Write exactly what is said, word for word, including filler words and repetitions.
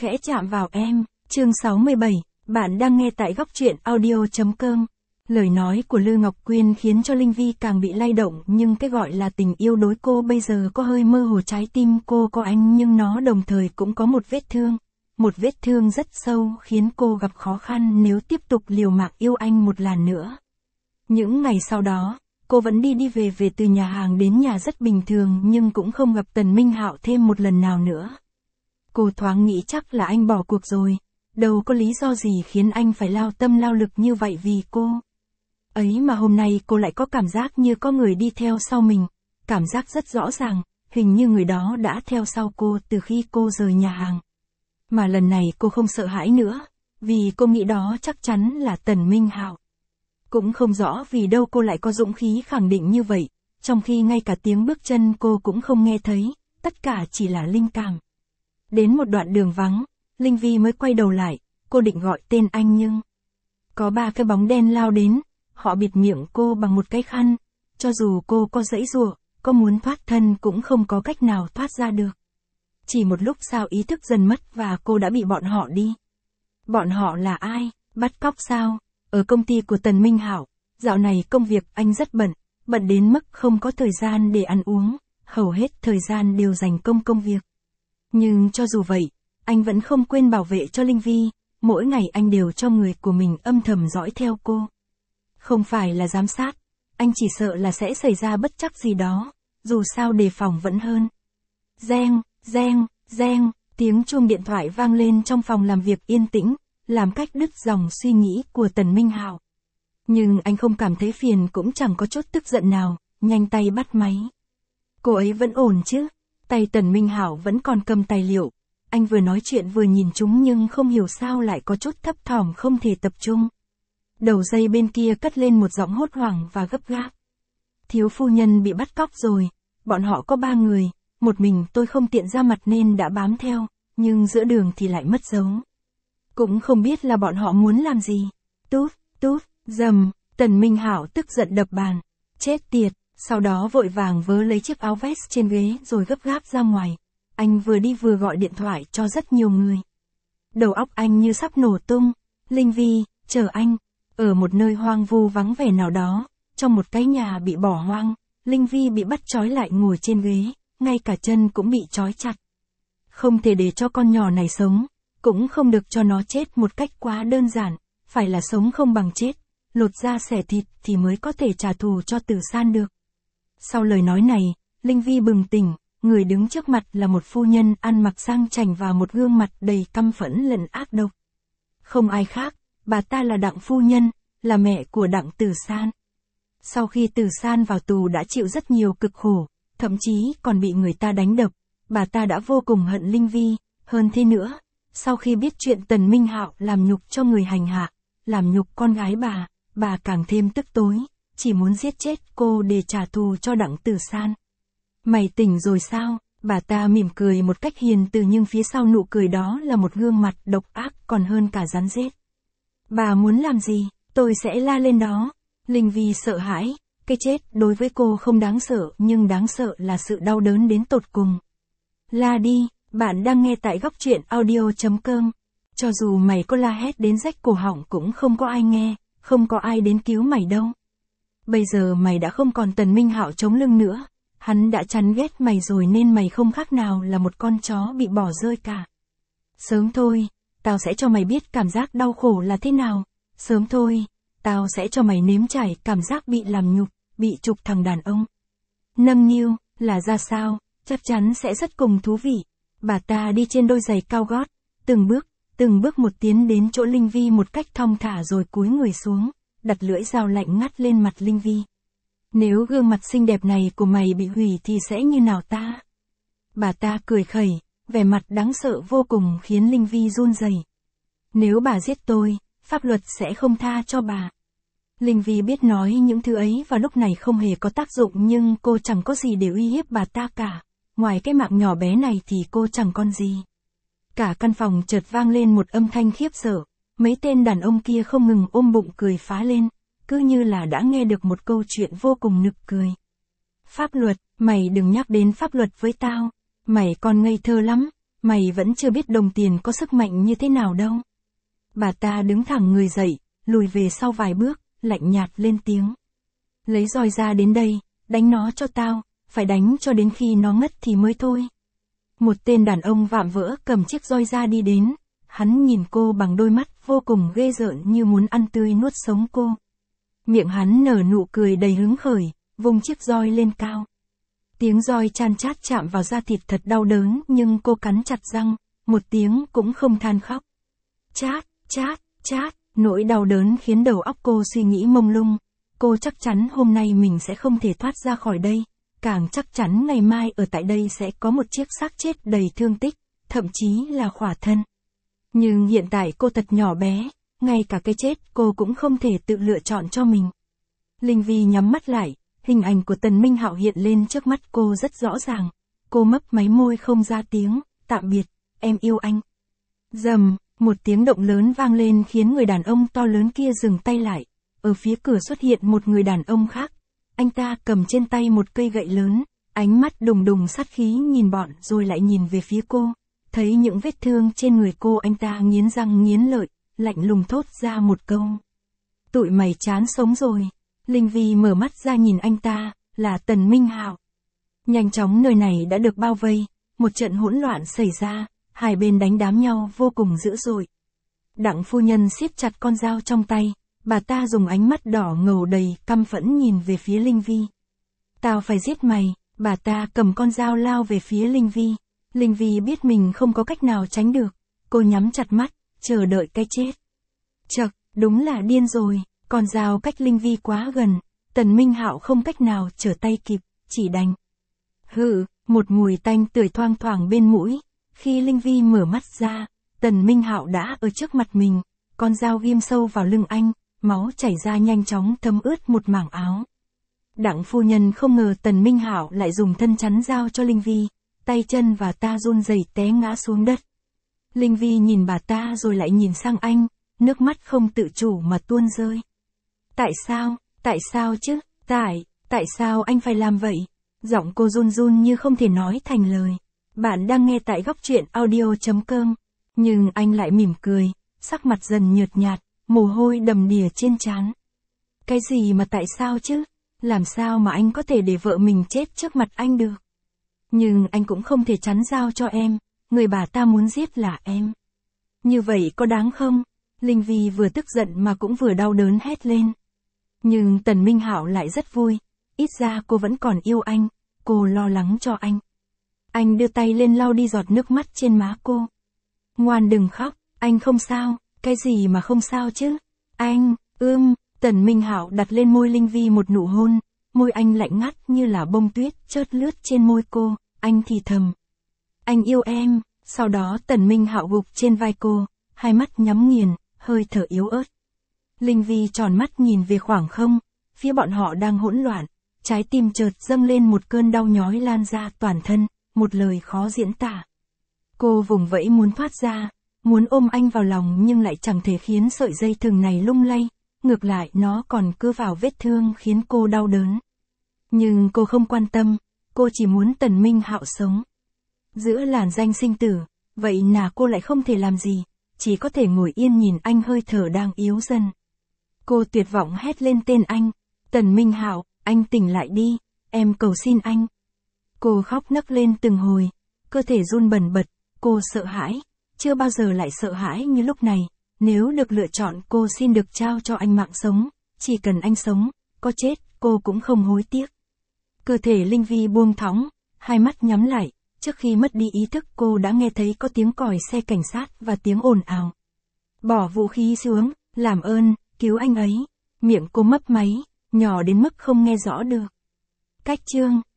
khẽ chạm vào em, chương sáu mươi bảy, bạn đang nghe tại góc truyện audio.com. Lời nói của Lư Ngọc Quyên khiến cho Linh Vi càng bị lay động, nhưng cái gọi là tình yêu đối cô bây giờ có hơi mơ hồ. Trái tim cô có anh nhưng nó đồng thời cũng có một vết thương. Một vết thương rất sâu khiến cô gặp khó khăn nếu tiếp tục liều mạng yêu anh một lần nữa. Những ngày sau đó, cô vẫn đi đi về về từ nhà hàng đến nhà rất bình thường nhưng cũng không gặp Tần Minh Hạo thêm một lần nào nữa. Cô thoáng nghĩ chắc là anh bỏ cuộc rồi, đâu có lý do gì khiến anh phải lao tâm lao lực như vậy vì cô. Ấy mà hôm nay cô lại có cảm giác như có người đi theo sau mình, cảm giác rất rõ ràng, hình như người đó đã theo sau cô từ khi cô rời nhà hàng. Mà lần này cô không sợ hãi nữa, vì cô nghĩ đó chắc chắn là Tần Minh Hạo. Cũng không rõ vì đâu cô lại có dũng khí khẳng định như vậy, trong khi ngay cả tiếng bước chân cô cũng không nghe thấy, tất cả chỉ là linh cảm. Đến một đoạn đường vắng, Linh Vi mới quay đầu lại, cô định gọi tên anh nhưng có ba cái bóng đen lao đến, họ bịt miệng cô bằng một cái khăn, cho dù cô có giãy giụa, có muốn thoát thân cũng không có cách nào thoát ra được. Chỉ một lúc sau ý thức dần mất và cô đã bị bọn họ đi. Bọn họ là ai? Bắt cóc sao? Ở công ty của Tần Minh Hạo, dạo này công việc anh rất bận, bận đến mức không có thời gian để ăn uống, hầu hết thời gian đều dành công công việc. Nhưng cho dù vậy, anh vẫn không quên bảo vệ cho Linh Vi, mỗi ngày anh đều cho người của mình âm thầm dõi theo cô. Không phải là giám sát, anh chỉ sợ là sẽ xảy ra bất trắc gì đó, dù sao đề phòng vẫn hơn. Reng, reng, reng, tiếng chuông điện thoại vang lên trong phòng làm việc yên tĩnh, làm cách đứt dòng suy nghĩ của Tần Minh Hạo. Nhưng anh không cảm thấy phiền cũng chẳng có chút tức giận nào, nhanh tay bắt máy. Cô ấy vẫn ổn chứ? Tay Tần Minh Hạo vẫn còn cầm tài liệu. Anh vừa nói chuyện vừa nhìn chúng nhưng không hiểu sao lại có chút thấp thỏm không thể tập trung. Đầu dây bên kia cất lên một giọng hốt hoảng và gấp gáp. Thiếu phu nhân bị bắt cóc rồi, bọn họ có ba người, một mình tôi không tiện ra mặt nên đã bám theo, nhưng giữa đường thì lại mất dấu. Cũng không biết là bọn họ muốn làm gì. Tút, tút, dầm, Tần Minh Hạo tức giận đập bàn. Chết tiệt, sau đó vội vàng vớ lấy chiếc áo vest trên ghế rồi gấp gáp ra ngoài. Anh vừa đi vừa gọi điện thoại cho rất nhiều người. Đầu óc anh như sắp nổ tung. Linh Vi, chờ anh. Ở một nơi hoang vu vắng vẻ nào đó, trong một cái nhà bị bỏ hoang, Linh Vi bị bắt trói lại ngồi trên ghế, ngay cả chân cũng bị trói chặt. Không thể để cho con nhỏ này sống, cũng không được cho nó chết một cách quá đơn giản, phải là sống không bằng chết, lột da xẻ thịt thì mới có thể trả thù cho Tử San được. Sau lời nói này, Linh Vi bừng tỉnh, người đứng trước mặt là một phu nhân ăn mặc sang chảnh và một gương mặt đầy căm phẫn lẫn ác độc. Không ai khác, bà ta là Đặng phu nhân, là mẹ của Đặng Tử San. Sau khi Tử San vào tù đã chịu rất nhiều cực khổ, thậm chí còn bị người ta đánh đập, bà ta đã vô cùng hận Linh Vi, hơn thế nữa, sau khi biết chuyện Tần Minh Hạo làm nhục cho người hành hạ, làm nhục con gái bà, bà càng thêm tức tối, chỉ muốn giết chết cô để trả thù cho Đặng Tử San. Mày tỉnh rồi sao? Bà ta mỉm cười một cách hiền từ nhưng phía sau nụ cười đó là một gương mặt độc ác còn hơn cả rắn rết. Bà muốn làm gì? Tôi sẽ la lên đó. Linh Vi sợ hãi, cái chết đối với cô không đáng sợ nhưng đáng sợ là sự đau đớn đến tột cùng. La đi, bạn đang nghe tại góc truyện audio.com. Cho dù mày có la hét đến rách cổ họng cũng không có ai nghe, không có ai đến cứu mày đâu. Bây giờ mày đã không còn Tần Minh Hạo chống lưng nữa, hắn đã chán ghét mày rồi nên mày không khác nào là một con chó bị bỏ rơi cả. Sớm thôi, tao sẽ cho mày biết cảm giác đau khổ là thế nào, sớm thôi, tao sẽ cho mày nếm trải cảm giác bị làm nhục, bị trục thằng đàn ông. Nâng niu, là ra sao, chắc chắn sẽ rất cùng thú vị. Bà ta đi trên đôi giày cao gót, từng bước, từng bước một tiến đến chỗ Linh Vi một cách thong thả rồi cúi người xuống, đặt lưỡi dao lạnh ngắt lên mặt Linh Vi. Nếu gương mặt xinh đẹp này của mày bị hủy thì sẽ như nào ta? Bà ta cười khẩy, vẻ mặt đáng sợ vô cùng khiến Linh Vi run rẩy. Nếu bà giết tôi, pháp luật sẽ không tha cho bà. Linh Vi biết nói những thứ ấy và lúc này không hề có tác dụng nhưng cô chẳng có gì để uy hiếp bà ta cả. Ngoài cái mạng nhỏ bé này thì cô chẳng còn gì. Cả căn phòng chợt vang lên một âm thanh khiếp sợ. Mấy tên đàn ông kia không ngừng ôm bụng cười phá lên, cứ như là đã nghe được một câu chuyện vô cùng nực cười. Pháp luật, mày đừng nhắc đến pháp luật với tao. Mày còn ngây thơ lắm. mày vẫn chưa biết đồng tiền có sức mạnh như thế nào đâu. Bà ta đứng thẳng người dậy, lùi về sau vài bước, lạnh nhạt lên tiếng. Lấy roi ra đến đây, đánh nó cho tao, phải đánh cho đến khi nó ngất thì mới thôi. Một tên đàn ông vạm vỡ cầm chiếc roi ra đi đến, hắn nhìn cô bằng đôi mắt vô cùng ghê rợn như muốn ăn tươi nuốt sống cô. Miệng hắn nở nụ cười đầy hứng khởi, vung chiếc roi lên cao. Tiếng roi chan chát chạm vào da thịt thật đau đớn nhưng cô cắn chặt răng, một tiếng cũng không than khóc. Chát, chát, chát, nỗi đau đớn khiến đầu óc cô suy nghĩ mông lung. Cô chắc chắn hôm nay mình sẽ không thể thoát ra khỏi đây, càng chắc chắn ngày mai ở tại đây sẽ có một chiếc xác chết đầy thương tích, thậm chí là khỏa thân. Nhưng hiện tại cô thật nhỏ bé, ngay cả cái chết cô cũng không thể tự lựa chọn cho mình. Linh Vi nhắm mắt lại, hình ảnh của Tần Minh Hạo hiện lên trước mắt cô rất rõ ràng. Cô mấp máy môi không ra tiếng, tạm biệt, em yêu anh. Rầm, một tiếng động lớn vang lên khiến người đàn ông to lớn kia dừng tay lại. Ở phía cửa xuất hiện một người đàn ông khác. Anh ta cầm trên tay một cây gậy lớn, ánh mắt đùng đùng sát khí nhìn bọn rồi lại nhìn về phía cô. Thấy những vết thương trên người cô, anh ta nghiến răng nghiến lợi, lạnh lùng thốt ra một câu. Tụi mày chán sống rồi. Linh Vi mở mắt ra nhìn anh ta, là Tần Minh Hạo. Nhanh chóng nơi này đã được bao vây, một trận hỗn loạn xảy ra, hai bên đánh đám nhau vô cùng dữ dội. Đặng phu nhân siết chặt con dao trong tay, bà ta dùng ánh mắt đỏ ngầu đầy căm phẫn nhìn về phía Linh Vi. Tao phải giết mày, bà ta cầm con dao lao về phía Linh Vi. Linh Vi biết mình không có cách nào tránh được, cô nhắm chặt mắt, chờ đợi cái chết. Chậc, đúng là điên rồi, con dao cách Linh Vi quá gần, Tần Minh Hạo không cách nào trở tay kịp, chỉ đành. Hừ, một mùi tanh tưởi thoang thoảng bên mũi, khi Linh Vi mở mắt ra, Tần Minh Hạo đã ở trước mặt mình, con dao ghim sâu vào lưng anh, máu chảy ra nhanh chóng thấm ướt một mảng áo. Đặng phu nhân không ngờ Tần Minh Hạo lại dùng thân chắn dao cho Linh Vi, tay chân và ta run rẩy té ngã xuống đất. Linh Vi nhìn bà ta rồi lại nhìn sang anh, nước mắt không tự chủ mà tuôn rơi. Tại sao, tại sao chứ, tại, tại sao anh phải làm vậy? Giọng cô run run như không thể nói thành lời. Bạn đang nghe tại góc truyện audio chấm com. Nhưng anh lại mỉm cười, sắc mặt dần nhợt nhạt, mồ hôi đầm đìa trên trán. Cái gì mà tại sao chứ? Làm sao mà anh có thể để vợ mình chết trước mặt anh được? Nhưng anh cũng không thể chắn dao cho em, người bà ta muốn giết là em. Như vậy có đáng không? Linh Vi vừa tức giận mà cũng vừa đau đớn hét lên. Nhưng Tần Minh Hạo lại rất vui, ít ra cô vẫn còn yêu anh, cô lo lắng cho anh. Anh đưa tay lên lau đi giọt nước mắt trên má cô. Ngoan đừng khóc, anh không sao, cái gì mà không sao chứ? Anh, ưm, Tần Minh Hạo đặt lên môi Linh Vi một nụ hôn, môi anh lạnh ngắt như là bông tuyết chớt lướt trên môi cô, anh thì thầm. Anh yêu em, sau đó Tần Minh Hạo gục trên vai cô, hai mắt nhắm nghiền, hơi thở yếu ớt. Linh Vi tròn mắt nhìn về khoảng không, phía bọn họ đang hỗn loạn, trái tim chợt dâng lên một cơn đau nhói lan ra toàn thân, một lời khó diễn tả. Cô vùng vẫy muốn thoát ra, muốn ôm anh vào lòng nhưng lại chẳng thể khiến sợi dây thừng này lung lay, ngược lại nó còn cứa vào vết thương khiến cô đau đớn. Nhưng cô không quan tâm, cô chỉ muốn Tần Minh Hạo sống. Giữa làn danh sinh tử, vậy là cô lại không thể làm gì, chỉ có thể ngồi yên nhìn anh hơi thở đang yếu dần. Cô tuyệt vọng hét lên tên anh, Tần Minh Hạo, anh tỉnh lại đi, em cầu xin anh. Cô khóc nấc lên từng hồi, cơ thể run bần bật, cô sợ hãi, chưa bao giờ lại sợ hãi như lúc này. Nếu được lựa chọn cô xin được trao cho anh mạng sống, chỉ cần anh sống, có chết cô cũng không hối tiếc. Cơ thể Linh Vi buông thõng, hai mắt nhắm lại, trước khi mất đi ý thức cô đã nghe thấy có tiếng còi xe cảnh sát và tiếng ồn ào. Bỏ vũ khí xuống, làm ơn, cứu anh ấy. Miệng cô mấp máy, nhỏ đến mức không nghe rõ được. Cách chương